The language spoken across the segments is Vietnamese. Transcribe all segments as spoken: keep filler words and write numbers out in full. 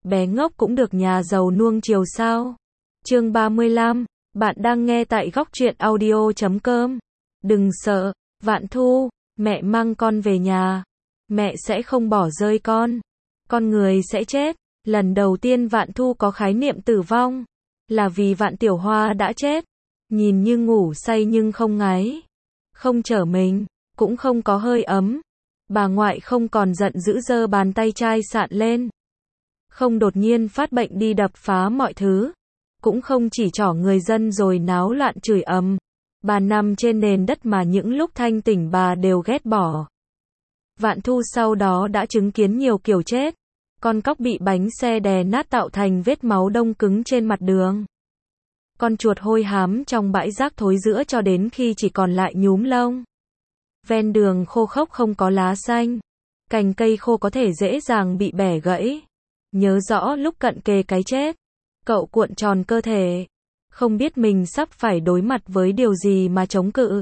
bé ngốc cũng được nhà giàu nuông chiều sao? Chương ba mươi lăm, bạn đang nghe tại góc truyện audio chấm com. Đừng sợ, Vạn Thu, mẹ mang con về nhà. Mẹ sẽ không bỏ rơi con. Con người sẽ chết. Lần đầu tiên Vạn Thu có khái niệm tử vong, là vì Vạn Tiểu Hoa đã chết. Nhìn như ngủ say nhưng không ngáy, không trở mình, cũng không có hơi ấm. Bà ngoại không còn giận dữ giơ bàn tay chai sạn lên. Không đột nhiên phát bệnh đi đập phá mọi thứ. Cũng không chỉ trỏ người dân rồi náo loạn chửi ầm. Bà nằm trên nền đất mà những lúc thanh tỉnh bà đều ghét bỏ. Vạn Thu sau đó đã chứng kiến nhiều kiểu chết. Con cóc bị bánh xe đè nát tạo thành vết máu đông cứng trên mặt đường. Con chuột hôi hám trong bãi rác thối rữa cho đến khi chỉ còn lại nhúm lông. Ven đường khô khốc không có lá xanh. Cành cây khô có thể dễ dàng bị bẻ gãy. Nhớ rõ lúc cận kề cái chết, cậu cuộn tròn cơ thể. Không biết mình sắp phải đối mặt với điều gì mà chống cự.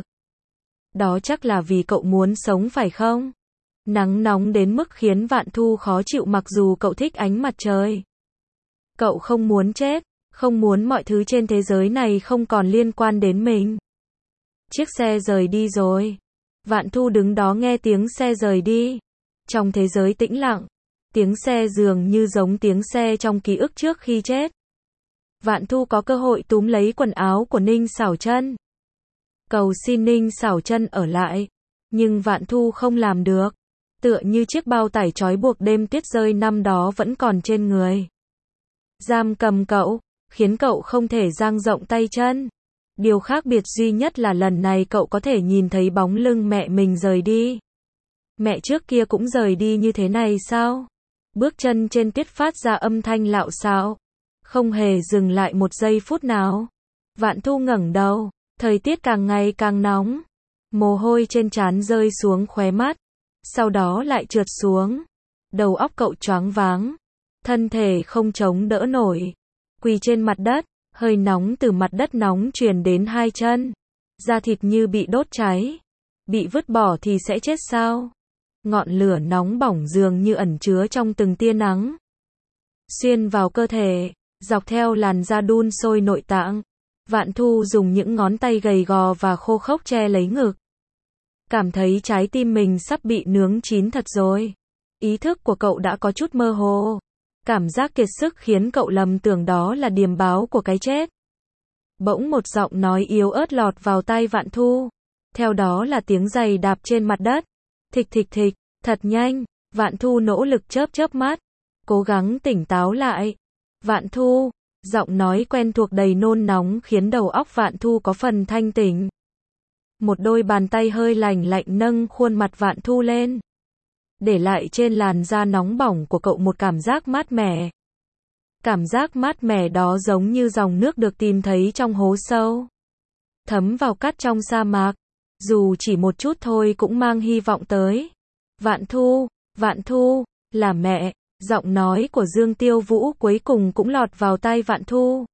Đó chắc là vì cậu muốn sống phải không? Nắng nóng đến mức khiến Vạn Thu khó chịu mặc dù cậu thích ánh mặt trời. Cậu không muốn chết, không muốn mọi thứ trên thế giới này không còn liên quan đến mình. Chiếc xe rời đi rồi. Vạn Thu đứng đó nghe tiếng xe rời đi. Trong thế giới tĩnh lặng, tiếng xe dường như giống tiếng xe trong ký ức trước khi chết. Vạn Thu có cơ hội túm lấy quần áo của Ninh Xảo Chân. Cầu xin Ninh Xảo Chân ở lại. Nhưng Vạn Thu không làm được. Tựa như chiếc bao tải trói buộc đêm tuyết rơi năm đó vẫn còn trên người. Giam cầm cậu, khiến cậu không thể dang rộng tay chân. Điều khác biệt duy nhất là lần này cậu có thể nhìn thấy bóng lưng mẹ mình rời đi. Mẹ trước kia cũng rời đi như thế này sao? Bước chân trên tuyết phát ra âm thanh lạo xạo. Không hề dừng lại một giây phút nào. Vạn Thu ngẩng đầu, thời tiết càng ngày càng nóng. Mồ hôi trên trán rơi xuống khóe mắt. Sau đó lại trượt xuống. Đầu óc cậu choáng váng. Thân thể không chống đỡ nổi. Quỳ trên mặt đất, hơi nóng từ mặt đất nóng truyền đến hai chân. Da thịt như bị đốt cháy. Bị vứt bỏ thì sẽ chết sao? Ngọn lửa nóng bỏng dường như ẩn chứa trong từng tia nắng. Xuyên vào cơ thể, dọc theo làn da đun sôi nội tạng. Vạn Thu dùng những ngón tay gầy gò và khô khốc che lấy ngực. Cảm thấy trái tim mình sắp bị nướng chín thật rồi. Ý thức của cậu đã có chút mơ hồ. Cảm giác kiệt sức khiến cậu lầm tưởng đó là điềm báo của cái chết. Bỗng một giọng nói yếu ớt lọt vào tai Vạn Thu. Theo đó là tiếng giày đạp trên mặt đất. Thịch thịch thịch, thật nhanh. Vạn Thu nỗ lực chớp chớp mắt. Cố gắng tỉnh táo lại. Vạn Thu, giọng nói quen thuộc đầy nôn nóng khiến đầu óc Vạn Thu có phần thanh tỉnh. Một đôi bàn tay hơi lạnh lạnh nâng khuôn mặt Vạn Thu lên. Để lại trên làn da nóng bỏng của cậu một cảm giác mát mẻ. Cảm giác mát mẻ đó giống như dòng nước được tìm thấy trong hố sâu. Thấm vào cát trong sa mạc. Dù chỉ một chút thôi cũng mang hy vọng tới. Vạn Thu, Vạn Thu, là mẹ. Giọng nói của Dương Tiêu Vũ cuối cùng cũng lọt vào tai Vạn Thu.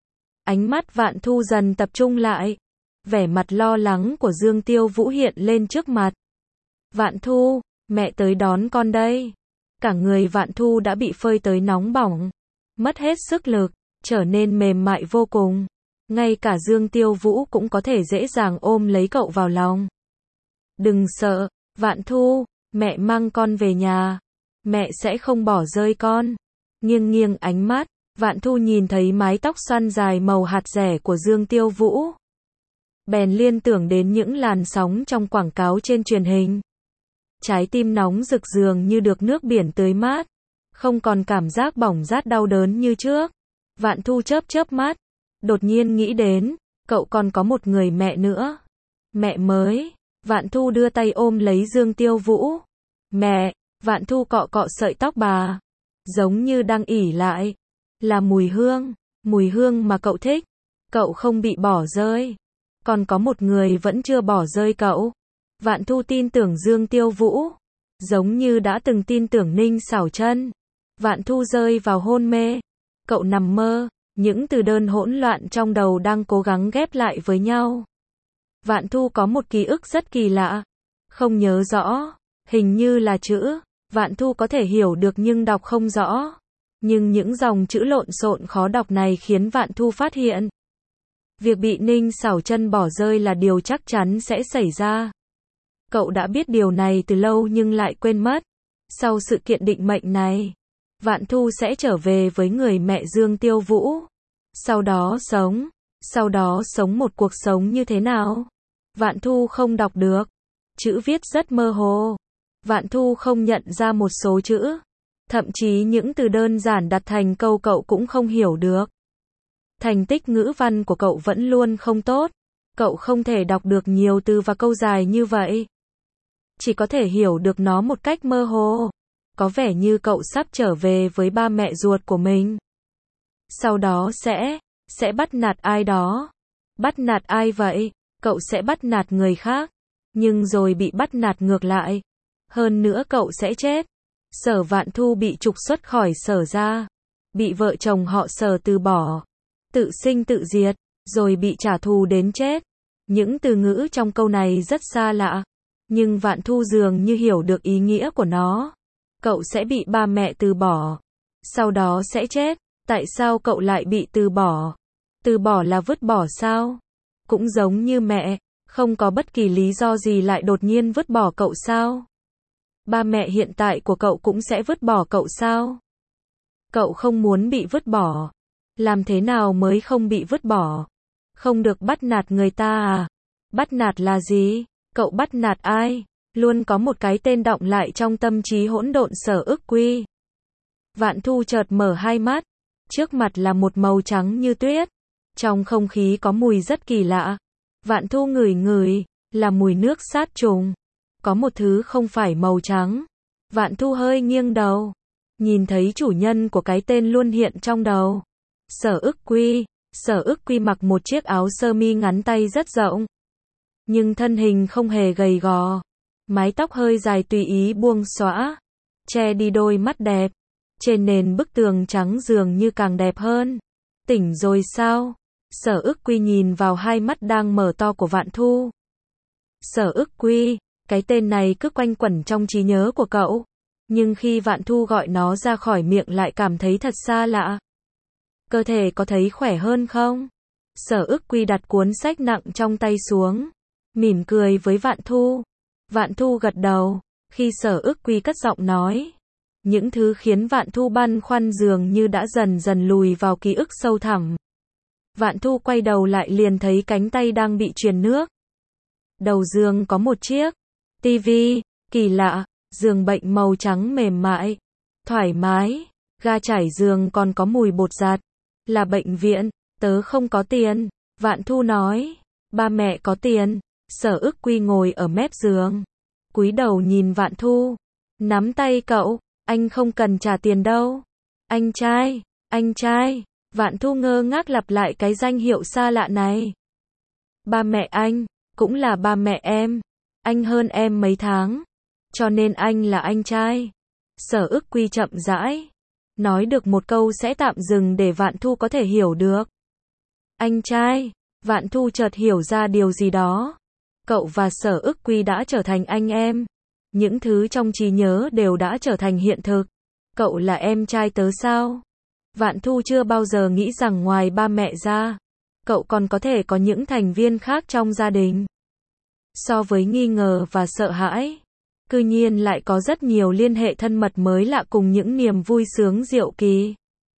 Ánh mắt Vạn Thu dần tập trung lại. Vẻ mặt lo lắng của Dương Tiêu Vũ hiện lên trước mặt. Vạn Thu, mẹ tới đón con đây. Cả người Vạn Thu đã bị phơi tới nóng bỏng. Mất hết sức lực, trở nên mềm mại vô cùng. Ngay cả Dương Tiêu Vũ cũng có thể dễ dàng ôm lấy cậu vào lòng. Đừng sợ, Vạn Thu, mẹ mang con về nhà. Mẹ sẽ không bỏ rơi con. Nghiêng nghiêng ánh mắt, Vạn Thu nhìn thấy mái tóc xoăn dài màu hạt dẻ của Dương Tiêu Vũ. Bèn liên tưởng đến những làn sóng trong quảng cáo trên truyền hình. Trái tim nóng rực dường như được nước biển tưới mát. Không còn cảm giác bỏng rát đau đớn như trước. Vạn Thu chớp chớp mắt. Đột nhiên nghĩ đến, cậu còn có một người mẹ nữa. Mẹ mới. Vạn Thu đưa tay ôm lấy Dương Tiêu Vũ. Mẹ. Vạn Thu cọ cọ sợi tóc bà. Giống như đang ỉ lại. Là mùi hương. Mùi hương mà cậu thích. Cậu không bị bỏ rơi. Còn có một người vẫn chưa bỏ rơi cậu. Vạn Thu tin tưởng Dương Tiêu Vũ. Giống như đã từng tin tưởng Ninh Xảo Chân. Vạn Thu rơi vào hôn mê. Cậu nằm mơ. Những từ đơn hỗn loạn trong đầu đang cố gắng ghép lại với nhau. Vạn Thu có một ký ức rất kỳ lạ. Không nhớ rõ. Hình như là chữ. Vạn Thu có thể hiểu được nhưng đọc không rõ. Nhưng những dòng chữ lộn xộn khó đọc này khiến Vạn Thu phát hiện. Việc bị Ninh Xảo Chân bỏ rơi là điều chắc chắn sẽ xảy ra. Cậu đã biết điều này từ lâu nhưng lại quên mất. Sau sự kiện định mệnh này, Vạn Thu sẽ trở về với người mẹ Dương Tiêu Vũ. Sau đó sống, sau đó sống một cuộc sống như thế nào? Vạn Thu không đọc được. Chữ viết rất mơ hồ. Vạn Thu không nhận ra một số chữ. Thậm chí những từ đơn giản đặt thành câu cậu cũng không hiểu được. Thành tích ngữ văn của cậu vẫn luôn không tốt. Cậu không thể đọc được nhiều từ và câu dài như vậy. Chỉ có thể hiểu được nó một cách mơ hồ. Có vẻ như cậu sắp trở về với ba mẹ ruột của mình. Sau đó sẽ, sẽ bắt nạt ai đó. Bắt nạt ai vậy? Cậu sẽ bắt nạt người khác. Nhưng rồi bị bắt nạt ngược lại. Hơn nữa cậu sẽ chết. Sở Vạn Thu bị trục xuất khỏi Sở ra. Bị vợ chồng họ Sở từ bỏ. Tự sinh tự diệt. Rồi bị trả thù đến chết. Những từ ngữ trong câu này rất xa lạ. Nhưng Vạn Thu dường như hiểu được ý nghĩa của nó. Cậu sẽ bị ba mẹ từ bỏ. Sau đó sẽ chết. Tại sao cậu lại bị từ bỏ? Từ bỏ là vứt bỏ sao? Cũng giống như mẹ, không có bất kỳ lý do gì lại đột nhiên vứt bỏ cậu sao? Ba mẹ hiện tại của cậu cũng sẽ vứt bỏ cậu sao? Cậu không muốn bị vứt bỏ. Làm thế nào mới không bị vứt bỏ? Không được bắt nạt người ta à? Bắt nạt là gì? Cậu bắt nạt ai? Luôn có một cái tên đọng lại trong tâm trí hỗn độn Sở Ức Quy. Vạn Thu chợt mở hai mắt. Trước mặt là một màu trắng như tuyết. Trong không khí có mùi rất kỳ lạ. Vạn Thu ngửi ngửi, là mùi nước sát trùng. Có một thứ không phải màu trắng. Vạn Thu hơi nghiêng đầu. Nhìn thấy chủ nhân của cái tên luôn hiện trong đầu. Sở Ức Quy. Sở Ức Quy mặc một chiếc áo sơ mi ngắn tay rất rộng. Nhưng thân hình không hề gầy gò. Mái tóc hơi dài tùy ý buông xõa. Che đi đôi mắt đẹp. Trên nền bức tường trắng dường như càng đẹp hơn. Tỉnh rồi sao? Sở Ức Quy nhìn vào hai mắt đang mở to của Vạn Thu. Sở Ức Quy, cái tên này cứ quanh quẩn trong trí nhớ của cậu. Nhưng khi Vạn Thu gọi nó ra khỏi miệng lại cảm thấy thật xa lạ. Cơ thể có thấy khỏe hơn không? Sở Ức Quy đặt cuốn sách nặng trong tay xuống. Mỉm cười với Vạn Thu. Vạn Thu gật đầu. Khi Sở Ức Quy cất giọng nói. Những thứ khiến Vạn Thu băn khoăn dường như đã dần dần lùi vào ký ức sâu thẳm. Vạn Thu quay đầu lại liền thấy cánh tay đang bị truyền nước. Đầu giường có một chiếc tivi, kỳ lạ, giường bệnh màu trắng mềm mại, thoải mái, ga trải giường còn có mùi bột giặt. Là bệnh viện, tớ không có tiền. Vạn Thu nói, ba mẹ có tiền. Sở Ức Quy ngồi ở mép giường, cúi đầu nhìn Vạn Thu, nắm tay cậu, anh không cần trả tiền đâu. Anh trai, anh trai. Vạn Thu ngơ ngác lặp lại cái danh hiệu xa lạ này. Ba mẹ anh, cũng là ba mẹ em. Anh hơn em mấy tháng. Cho nên anh là anh trai. Sở Ức Quy chậm rãi. Nói được một câu sẽ tạm dừng để Vạn Thu có thể hiểu được. Anh trai. Vạn Thu chợt hiểu ra điều gì đó. Cậu và Sở Ức Quy đã trở thành anh em. Những thứ trong trí nhớ đều đã trở thành hiện thực. Cậu là em trai tớ sao? Vạn Thu chưa bao giờ nghĩ rằng ngoài ba mẹ ra, cậu còn có thể có những thành viên khác trong gia đình. So với nghi ngờ và sợ hãi, cư nhiên lại có rất nhiều liên hệ thân mật mới lạ cùng những niềm vui sướng diệu kỳ.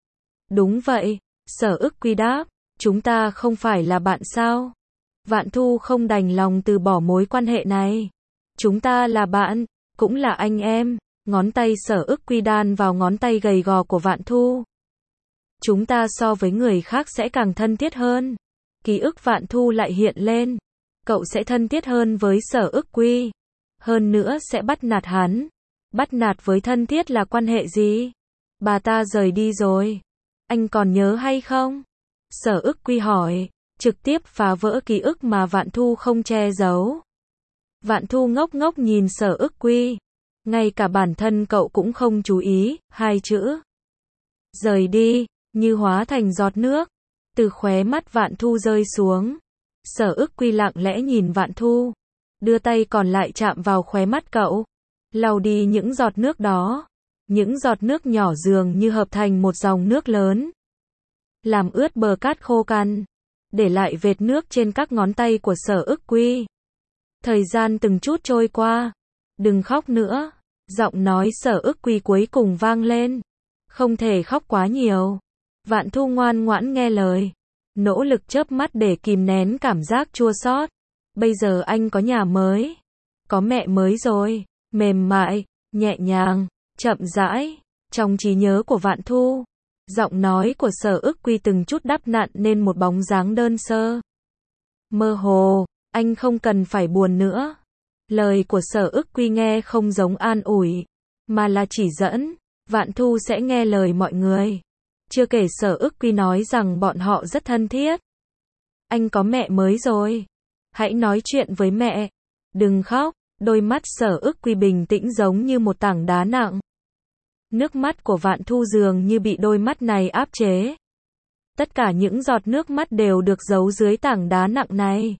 Đúng vậy, Sở Ức Quy đáp, chúng ta không phải là bạn sao? Vạn Thu không đành lòng từ bỏ mối quan hệ này. Chúng ta là bạn, cũng là anh em. Ngón tay Sở Ức Quy đan vào ngón tay gầy gò của Vạn Thu. Chúng ta so với người khác sẽ càng thân thiết hơn. Ký ức Vạn Thu lại hiện lên. Cậu sẽ thân thiết hơn với Sở Ức Quy. Hơn nữa sẽ bắt nạt hắn. Bắt nạt với thân thiết là quan hệ gì? Bà ta rời đi rồi. Anh còn nhớ hay không? Sở Ức Quy hỏi. Trực tiếp phá vỡ ký ức mà Vạn Thu không che giấu. Vạn Thu ngốc ngốc nhìn Sở Ức Quy. Ngay cả bản thân cậu cũng không chú ý, hai chữ. Rời đi, như hóa thành giọt nước. Từ khóe mắt Vạn Thu rơi xuống. Sở Ức Quy lặng lẽ nhìn Vạn Thu. Đưa tay còn lại chạm vào khóe mắt cậu. Lau đi những giọt nước đó. Những giọt nước nhỏ dường như hợp thành một dòng nước lớn, làm ướt bờ cát khô cằn, để lại vệt nước trên các ngón tay của Sở Ức Quy. Thời gian từng chút trôi qua. Đừng khóc nữa. Giọng nói Sở Ức Quy cuối cùng vang lên. Không thể khóc quá nhiều. Vạn Thu ngoan ngoãn nghe lời, nỗ lực chớp mắt để kìm nén cảm giác chua xót. Bây giờ anh có nhà mới, có mẹ mới rồi. Mềm mại, nhẹ nhàng, chậm rãi, trong trí nhớ của Vạn Thu, giọng nói của Sở Ức Quy từng chút đắp nặn nên một bóng dáng đơn sơ. Mơ hồ, anh không cần phải buồn nữa. Lời của Sở Ức Quy nghe không giống an ủi, mà là chỉ dẫn. Vạn Thu sẽ nghe lời mọi người. Chưa kể Sở Ức Quy nói rằng bọn họ rất thân thiết. Anh có mẹ mới rồi. Hãy nói chuyện với mẹ. Đừng khóc. Đôi mắt Sở Ức Quy bình tĩnh giống như một tảng đá nặng. Nước mắt của Vạn Thu dường như bị đôi mắt này áp chế. Tất cả những giọt nước mắt đều được giấu dưới tảng đá nặng này.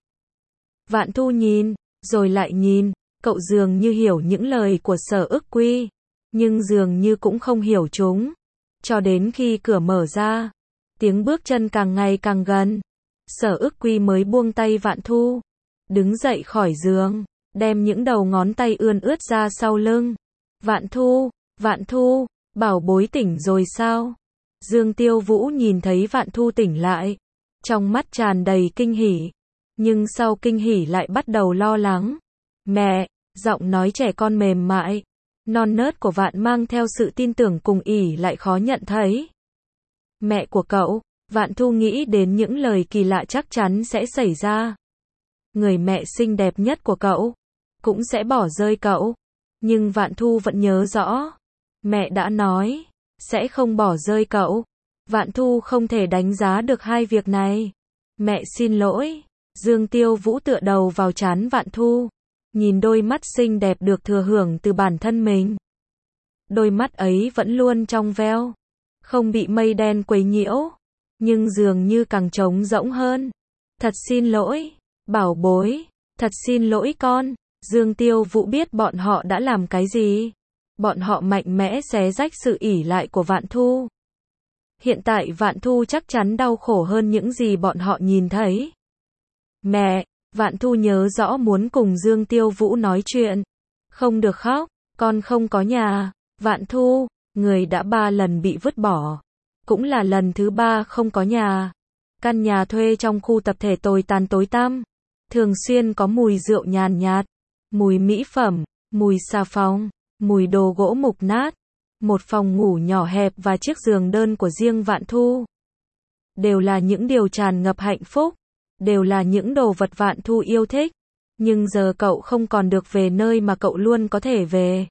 Vạn Thu nhìn, rồi lại nhìn. Cậu dường như hiểu những lời của Sở Ức Quy, nhưng dường như cũng không hiểu chúng. Cho đến khi cửa mở ra, tiếng bước chân càng ngày càng gần, Sở Ức Quy mới buông tay Vạn Thu, đứng dậy khỏi giường, đem những đầu ngón tay ươn ướt ra sau lưng. Vạn Thu, Vạn Thu, bảo bối tỉnh rồi sao? Dương Tiêu Vũ nhìn thấy Vạn Thu tỉnh lại, trong mắt tràn đầy kinh hỉ, nhưng sau kinh hỉ lại bắt đầu lo lắng. Mẹ, giọng nói trẻ con mềm mại, non nớt của Vạn mang theo sự tin tưởng cùng ỉ lại khó nhận thấy. Mẹ của cậu, Vạn Thu nghĩ đến những lời kỳ lạ chắc chắn sẽ xảy ra. Người mẹ xinh đẹp nhất của cậu, cũng sẽ bỏ rơi cậu. Nhưng Vạn Thu vẫn nhớ rõ. Mẹ đã nói, sẽ không bỏ rơi cậu. Vạn Thu không thể đánh giá được hai việc này. Mẹ xin lỗi. Dương Tiêu Vũ tựa đầu vào trán Vạn Thu, nhìn đôi mắt xinh đẹp được thừa hưởng từ bản thân mình. Đôi mắt ấy vẫn luôn trong veo, không bị mây đen quấy nhiễu, nhưng dường như càng trống rỗng hơn. Thật xin lỗi, bảo bối, thật xin lỗi con. Dương Tiêu Vũ biết bọn họ đã làm cái gì. Bọn họ mạnh mẽ xé rách sự ỷ lại của Vạn Thu. Hiện tại Vạn Thu chắc chắn đau khổ hơn những gì bọn họ nhìn thấy. Mẹ, Vạn Thu nhớ rõ muốn cùng Dương Tiêu Vũ nói chuyện. Không được khóc, con không có nhà. Vạn Thu, người đã ba lần bị vứt bỏ, cũng là lần thứ ba không có nhà. Căn nhà thuê trong khu tập thể tồi tàn tối tăm, thường xuyên có mùi rượu nhàn nhạt, mùi mỹ phẩm, mùi xà phòng, mùi đồ gỗ mục nát. Một phòng ngủ nhỏ hẹp và chiếc giường đơn của riêng Vạn Thu. Đều là những điều tràn ngập hạnh phúc, đều là những đồ vật Vạn Thu yêu thích. Nhưng giờ cậu không còn được về nơi mà cậu luôn có thể về.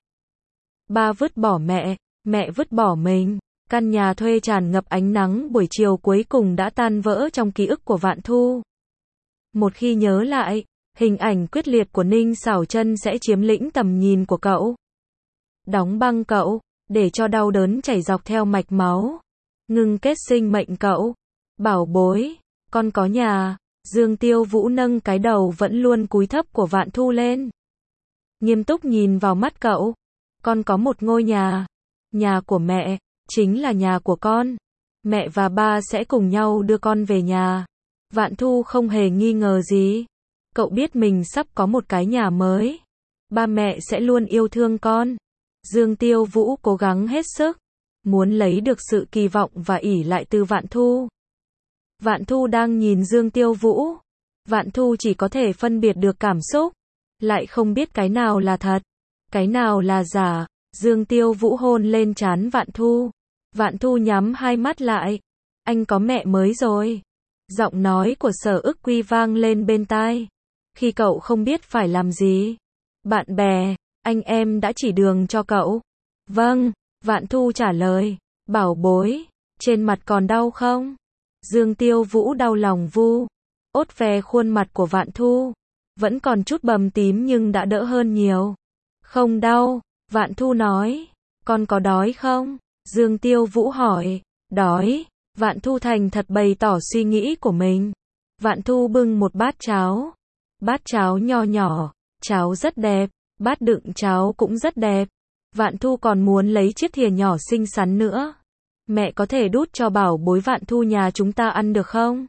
Ba vứt bỏ mẹ, mẹ vứt bỏ mình. Căn nhà thuê tràn ngập ánh nắng buổi chiều cuối cùng đã tan vỡ trong ký ức của Vạn Thu. Một khi nhớ lại, hình ảnh quyết liệt của Ninh Xảo Chân sẽ chiếm lĩnh tầm nhìn của cậu. Đóng băng cậu, để cho đau đớn chảy dọc theo mạch máu. Ngừng kết sinh mệnh cậu. Bảo bối, con có nhà. Dương Tiêu Vũ nâng cái đầu vẫn luôn cúi thấp của Vạn Thu lên, nghiêm túc nhìn vào mắt cậu. Con có một ngôi nhà. Nhà của mẹ, chính là nhà của con. Mẹ và ba sẽ cùng nhau đưa con về nhà. Vạn Thu không hề nghi ngờ gì. Cậu biết mình sắp có một cái nhà mới. Ba mẹ sẽ luôn yêu thương con. Dương Tiêu Vũ cố gắng hết sức, muốn lấy được sự kỳ vọng và ỷ lại từ Vạn Thu. Vạn Thu đang nhìn Dương Tiêu Vũ. Vạn Thu chỉ có thể phân biệt được cảm xúc, lại không biết cái nào là thật, cái nào là giả. Dương Tiêu Vũ hôn lên trán Vạn Thu. Vạn Thu nhắm hai mắt lại. Anh có mẹ mới rồi. Giọng nói của Sở Ức Quy vang lên bên tai. Khi cậu không biết phải làm gì, bạn bè, anh em đã chỉ đường cho cậu. Vâng, Vạn Thu trả lời. Bảo bối, trên mặt còn đau không? Dương Tiêu Vũ đau lòng vu ốt ve khuôn mặt của Vạn Thu. Vẫn còn chút bầm tím nhưng đã đỡ hơn nhiều. Không đau, Vạn Thu nói. Con có đói không? Dương Tiêu Vũ hỏi. Đói. Vạn Thu thành thật bày tỏ suy nghĩ của mình. Vạn Thu bưng một bát cháo. Bát cháo nho nhỏ, cháo rất đẹp. Bát đựng cháo cũng rất đẹp. Vạn Thu còn muốn lấy chiếc thìa nhỏ xinh xắn nữa. Mẹ có thể đút cho bảo bối Vạn Thu nhà chúng ta ăn được không?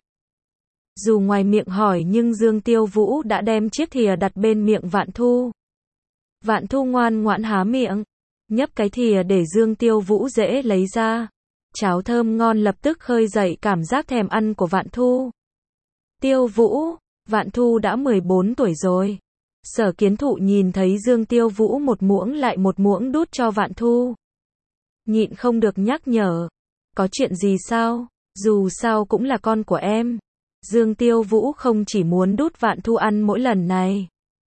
Dù ngoài miệng hỏi nhưng Dương Tiêu Vũ đã đem chiếc thìa đặt bên miệng Vạn Thu. Vạn Thu ngoan ngoãn há miệng, nhấp cái thìa để Dương Tiêu Vũ dễ lấy ra. Cháo thơm ngon lập tức khơi dậy cảm giác thèm ăn của Vạn Thu. Tiêu Vũ, Vạn Thu đã mười bốn tuổi rồi. Sở Kiến Thụ nhìn thấy Dương Tiêu Vũ một muỗng lại một muỗng đút cho Vạn Thu. Nhịn không được nhắc nhở. Có chuyện gì sao? Dù sao cũng là con của em. Dương Tiêu Vũ không chỉ muốn đút Vạn Thu ăn mỗi lần này,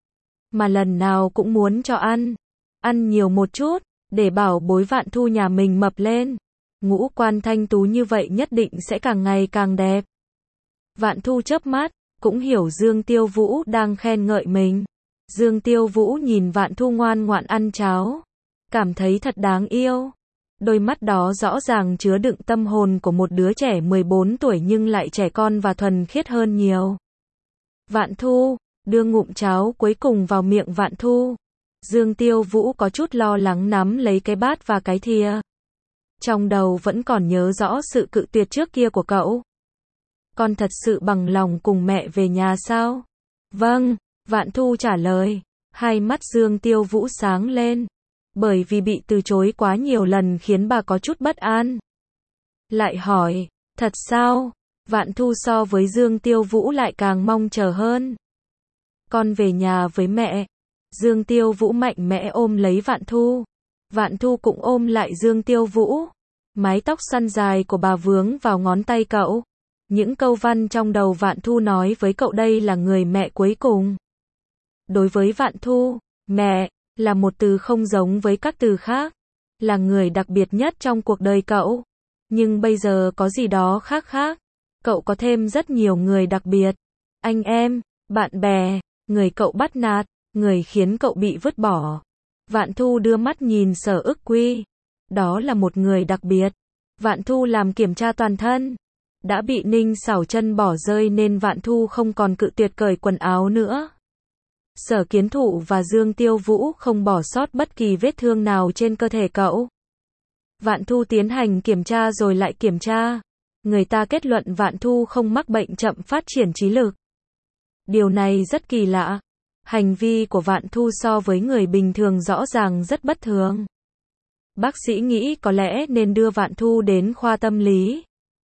mà lần nào cũng muốn cho ăn. Ăn nhiều một chút, để bảo bối Vạn Thu nhà mình mập lên. Ngũ quan thanh tú như vậy nhất định sẽ càng ngày càng đẹp. Vạn Thu chớp mắt, cũng hiểu Dương Tiêu Vũ đang khen ngợi mình. Dương Tiêu Vũ nhìn Vạn Thu ngoan ngoãn ăn cháo, cảm thấy thật đáng yêu. Đôi mắt đó rõ ràng chứa đựng tâm hồn của một đứa trẻ mười bốn tuổi nhưng lại trẻ con và thuần khiết hơn nhiều. Vạn Thu, đưa ngụm cháo cuối cùng vào miệng Vạn Thu. Dương Tiêu Vũ có chút lo lắng nắm lấy cái bát và cái thìa. Trong đầu vẫn còn nhớ rõ sự cự tuyệt trước kia của cậu. Con thật sự bằng lòng cùng mẹ về nhà sao? Vâng, Vạn Thu trả lời. Hai mắt Dương Tiêu Vũ sáng lên. Bởi vì bị từ chối quá nhiều lần khiến bà có chút bất an. Lại hỏi, thật sao? Vạn Thu so với Dương Tiêu Vũ lại càng mong chờ hơn. Con về nhà với mẹ. Dương Tiêu Vũ mạnh mẽ ôm lấy Vạn Thu. Vạn Thu cũng ôm lại Dương Tiêu Vũ. Mái tóc xoăn dài của bà vướng vào ngón tay cậu. Những câu văn trong đầu Vạn Thu nói với cậu đây là người mẹ cuối cùng. Đối với Vạn Thu, mẹ là một từ không giống với các từ khác, là người đặc biệt nhất trong cuộc đời cậu. Nhưng bây giờ có gì đó khác khác. Cậu có thêm rất nhiều người đặc biệt. Anh em, bạn bè, người cậu bắt nạt, người khiến cậu bị vứt bỏ. Vạn Thu đưa mắt nhìn Sở Ức Quy. Đó là một người đặc biệt. Vạn Thu làm kiểm tra toàn thân. Đã bị Ninh Xảo Chân bỏ rơi nên Vạn Thu không còn cự tuyệt cởi quần áo nữa. Sở Kiến Thụ và Dương Tiêu Vũ không bỏ sót bất kỳ vết thương nào trên cơ thể cậu. Vạn Thu tiến hành kiểm tra rồi lại kiểm tra. Người ta kết luận Vạn Thu không mắc bệnh chậm phát triển trí lực. Điều này rất kỳ lạ. Hành vi của Vạn Thu so với người bình thường rõ ràng rất bất thường. Bác sĩ nghĩ có lẽ nên đưa Vạn Thu đến khoa tâm lý.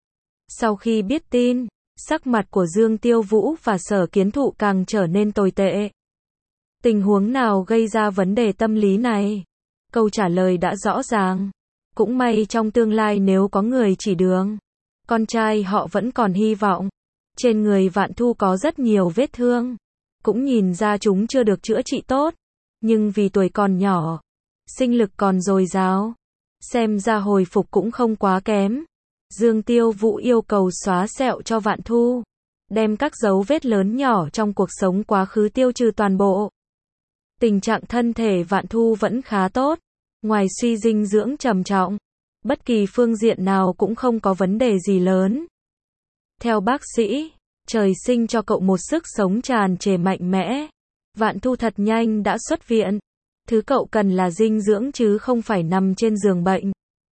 Sau khi biết tin, sắc mặt của Dương Tiêu Vũ và Sở Kiến Thụ càng trở nên tồi tệ. Tình huống nào gây ra vấn đề tâm lý này? Câu trả lời đã rõ ràng. Cũng may trong tương lai nếu có người chỉ đường, con trai họ vẫn còn hy vọng. Trên người Vạn Thu có rất nhiều vết thương. Cũng nhìn ra chúng chưa được chữa trị tốt. Nhưng vì tuổi còn nhỏ, sinh lực còn dồi dào, xem ra hồi phục cũng không quá kém. Dương Tiêu Vũ yêu cầu xóa sẹo cho Vạn Thu. Đem các dấu vết lớn nhỏ trong cuộc sống quá khứ tiêu trừ toàn bộ. Tình trạng thân thể Vạn Thu vẫn khá tốt. Ngoài suy dinh dưỡng trầm trọng, bất kỳ phương diện nào cũng không có vấn đề gì lớn. Theo bác sĩ, trời sinh cho cậu một sức sống tràn trề mạnh mẽ. Vạn Thu thật nhanh đã xuất viện. Thứ cậu cần là dinh dưỡng chứ không phải nằm trên giường bệnh.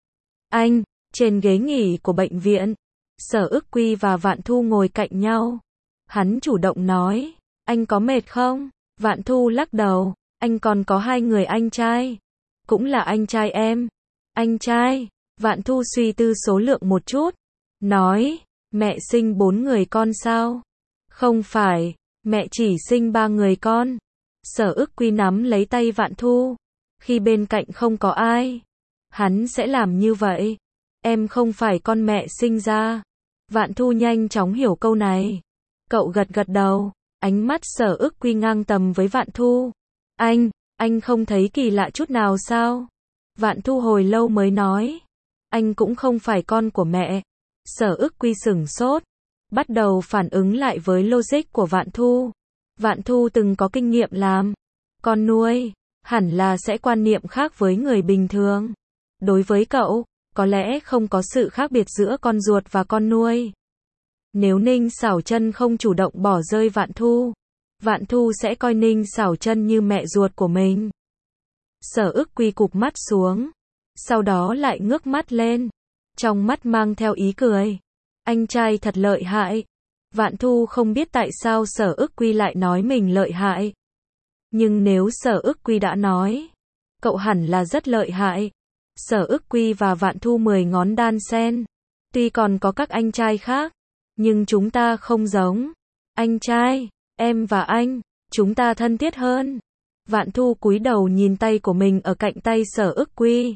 Anh, trên ghế nghỉ của bệnh viện, Sở Ức Quy và Vạn Thu ngồi cạnh nhau. Hắn chủ động nói, anh có mệt không? Vạn Thu lắc đầu, anh còn có hai người anh trai. Cũng là anh trai em. Anh trai? Vạn Thu suy tư số lượng một chút. Nói, mẹ sinh bốn người con sao? Không phải, mẹ chỉ sinh ba người con. Sở Ức Quy nắm lấy tay Vạn Thu. Khi bên cạnh không có ai, hắn sẽ làm như vậy. Em không phải con mẹ sinh ra. Vạn Thu nhanh chóng hiểu câu này. Cậu gật gật đầu. Ánh mắt Sở Ức Quy ngang tầm với Vạn Thu. Anh, anh không thấy kỳ lạ chút nào sao? Vạn Thu hồi lâu mới nói. Anh cũng không phải con của mẹ. Sở Ức Quy sửng sốt. Bắt đầu phản ứng lại với logic của Vạn Thu. Vạn Thu từng có kinh nghiệm làm con nuôi. Hẳn là sẽ quan niệm khác với người bình thường. Đối với cậu, có lẽ không có sự khác biệt giữa con ruột và con nuôi. Nếu Ninh Xảo Chân không chủ động bỏ rơi Vạn Thu, Vạn Thu sẽ coi Ninh Xảo Chân như mẹ ruột của mình. Sở Ức Quy cụp mắt xuống, sau đó lại ngước mắt lên, trong mắt mang theo ý cười. Anh trai thật lợi hại. Vạn Thu không biết tại sao Sở Ức Quy lại nói mình lợi hại. Nhưng nếu Sở Ức Quy đã nói, cậu hẳn là rất lợi hại. Sở Ức Quy và Vạn Thu mười ngón đan sen. Tuy còn có các anh trai khác, nhưng chúng ta không giống. Anh trai, em và anh, chúng ta thân thiết hơn. Vạn Thu cúi đầu nhìn tay của mình ở cạnh tay Sở Ức Quy.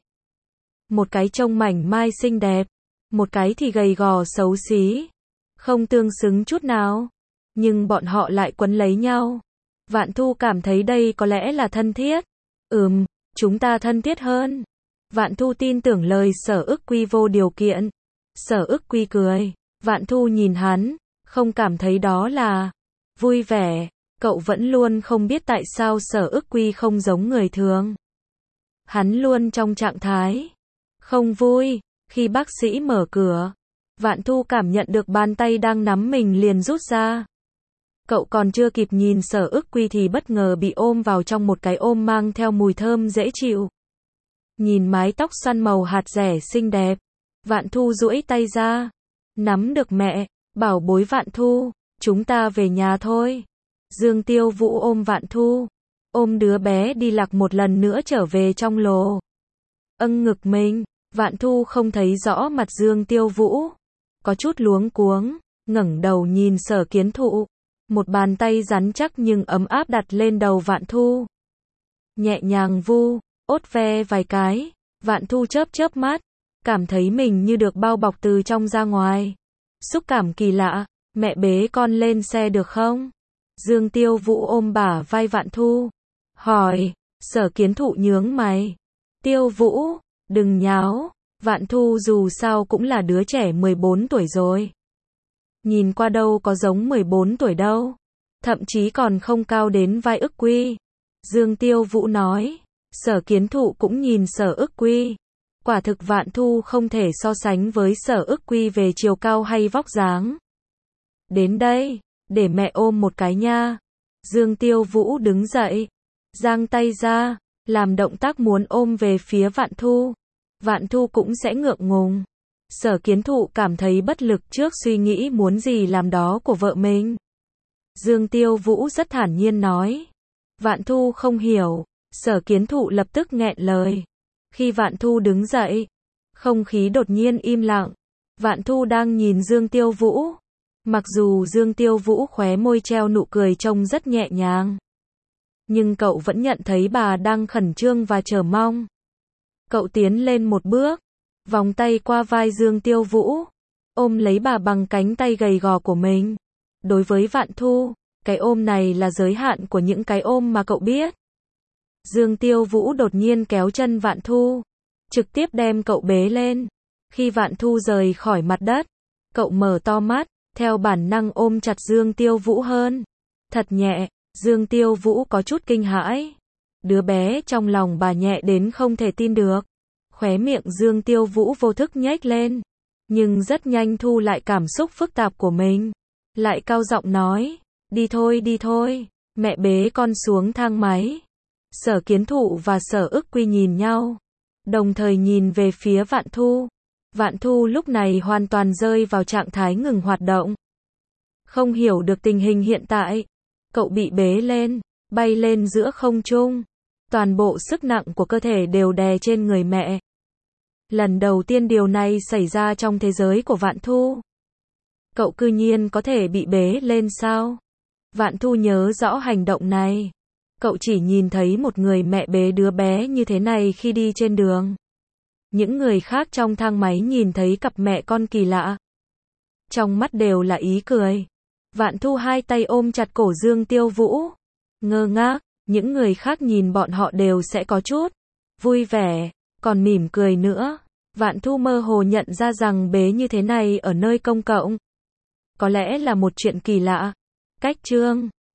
Một cái trông mảnh mai xinh đẹp, một cái thì gầy gò xấu xí, không tương xứng chút nào, nhưng bọn họ lại quấn lấy nhau. Vạn Thu cảm thấy đây có lẽ là thân thiết. Ừm, chúng ta thân thiết hơn. Vạn Thu tin tưởng lời Sở Ức Quy vô điều kiện. Sở Ức Quy cười. Vạn Thu nhìn hắn, không cảm thấy đó là vui vẻ. Cậu vẫn luôn không biết tại sao Sở Ức Quy không giống người thường. Hắn luôn trong trạng thái không vui. Khi bác sĩ mở cửa, Vạn Thu cảm nhận được bàn tay đang nắm mình liền rút ra. Cậu còn chưa kịp nhìn Sở Ức Quy thì bất ngờ bị ôm vào trong một cái ôm mang theo mùi thơm dễ chịu. Nhìn mái tóc xoăn màu hạt dẻ xinh đẹp, Vạn Thu duỗi tay ra, nắm được mẹ, bảo bối Vạn Thu, chúng ta về nhà thôi. Dương Tiêu Vũ ôm Vạn Thu, ôm đứa bé đi lạc một lần nữa trở về trong lồ. Âng ngực mình, Vạn Thu không thấy rõ mặt Dương Tiêu Vũ, có chút luống cuống, ngẩng đầu nhìn Sở Kiến Thụ, một bàn tay rắn chắc nhưng ấm áp đặt lên đầu Vạn Thu. Nhẹ nhàng vu, ốt ve vài cái, Vạn Thu chớp chớp mắt, cảm thấy mình như được bao bọc từ trong ra ngoài. Xúc cảm kỳ lạ, mẹ bế con lên xe được không? Dương Tiêu Vũ ôm bả vai Vạn Thu, hỏi. Sở Kiến Thụ nhướng mày. Tiêu Vũ, đừng nháo. Vạn Thu dù sao cũng là đứa trẻ mười bốn tuổi rồi. Nhìn qua đâu có giống mười bốn tuổi đâu. Thậm chí còn không cao đến vai Ức Quy. Dương Tiêu Vũ nói. Sở Kiến Thụ cũng nhìn Sở Ức Quy. Quả thực Vạn Thu không thể so sánh với Sở Ức Quy về chiều cao hay vóc dáng. Đến đây, để mẹ ôm một cái nha. Dương Tiêu Vũ đứng dậy, giang tay ra, làm động tác muốn ôm về phía Vạn Thu. Vạn Thu cũng sẽ ngượng ngùng. Sở Kiến Thụ cảm thấy bất lực trước suy nghĩ muốn gì làm đó của vợ mình. Dương Tiêu Vũ rất thản nhiên nói. Vạn Thu không hiểu. Sở Kiến Thụ lập tức nghẹn lời. Khi Vạn Thu đứng dậy, không khí đột nhiên im lặng. Vạn Thu đang nhìn Dương Tiêu Vũ. Mặc dù Dương Tiêu Vũ khóe môi treo nụ cười trông rất nhẹ nhàng, nhưng cậu vẫn nhận thấy bà đang khẩn trương và chờ mong. Cậu tiến lên một bước, vòng tay qua vai Dương Tiêu Vũ, ôm lấy bà bằng cánh tay gầy gò của mình. Đối với Vạn Thu, cái ôm này là giới hạn của những cái ôm mà cậu biết. Dương Tiêu Vũ đột nhiên kéo chân Vạn Thu, trực tiếp đem cậu bế lên. Khi Vạn Thu rời khỏi mặt đất, cậu mở to mắt, theo bản năng ôm chặt Dương Tiêu Vũ hơn. Thật nhẹ. Dương Tiêu Vũ có chút kinh hãi. Đứa bé trong lòng bà nhẹ đến không thể tin được. Khóe miệng Dương Tiêu Vũ vô thức nhếch lên, nhưng rất nhanh thu lại cảm xúc phức tạp của mình. Lại cao giọng nói, đi thôi đi thôi, mẹ bế con xuống thang máy. Sở Kiến Thụ và Sở Ức Quy nhìn nhau, đồng thời nhìn về phía Vạn Thu. Vạn Thu lúc này hoàn toàn rơi vào trạng thái ngừng hoạt động. Không hiểu được tình hình hiện tại. Cậu bị bế lên, bay lên giữa không trung. Toàn bộ sức nặng của cơ thể đều đè trên người mẹ. Lần đầu tiên điều này xảy ra trong thế giới của Vạn Thu. Cậu cư nhiên có thể bị bế lên sao? Vạn Thu nhớ rõ hành động này. Cậu chỉ nhìn thấy một người mẹ bế đứa bé như thế này khi đi trên đường. Những người khác trong thang máy nhìn thấy cặp mẹ con kỳ lạ, trong mắt đều là ý cười. Vạn Thu hai tay ôm chặt cổ Dương Tiêu Vũ, ngơ ngác. Những người khác nhìn bọn họ đều sẽ có chút vui vẻ, còn mỉm cười nữa. Vạn Thu mơ hồ nhận ra rằng bế như thế này ở nơi công cộng có lẽ là một chuyện kỳ lạ. Cách chương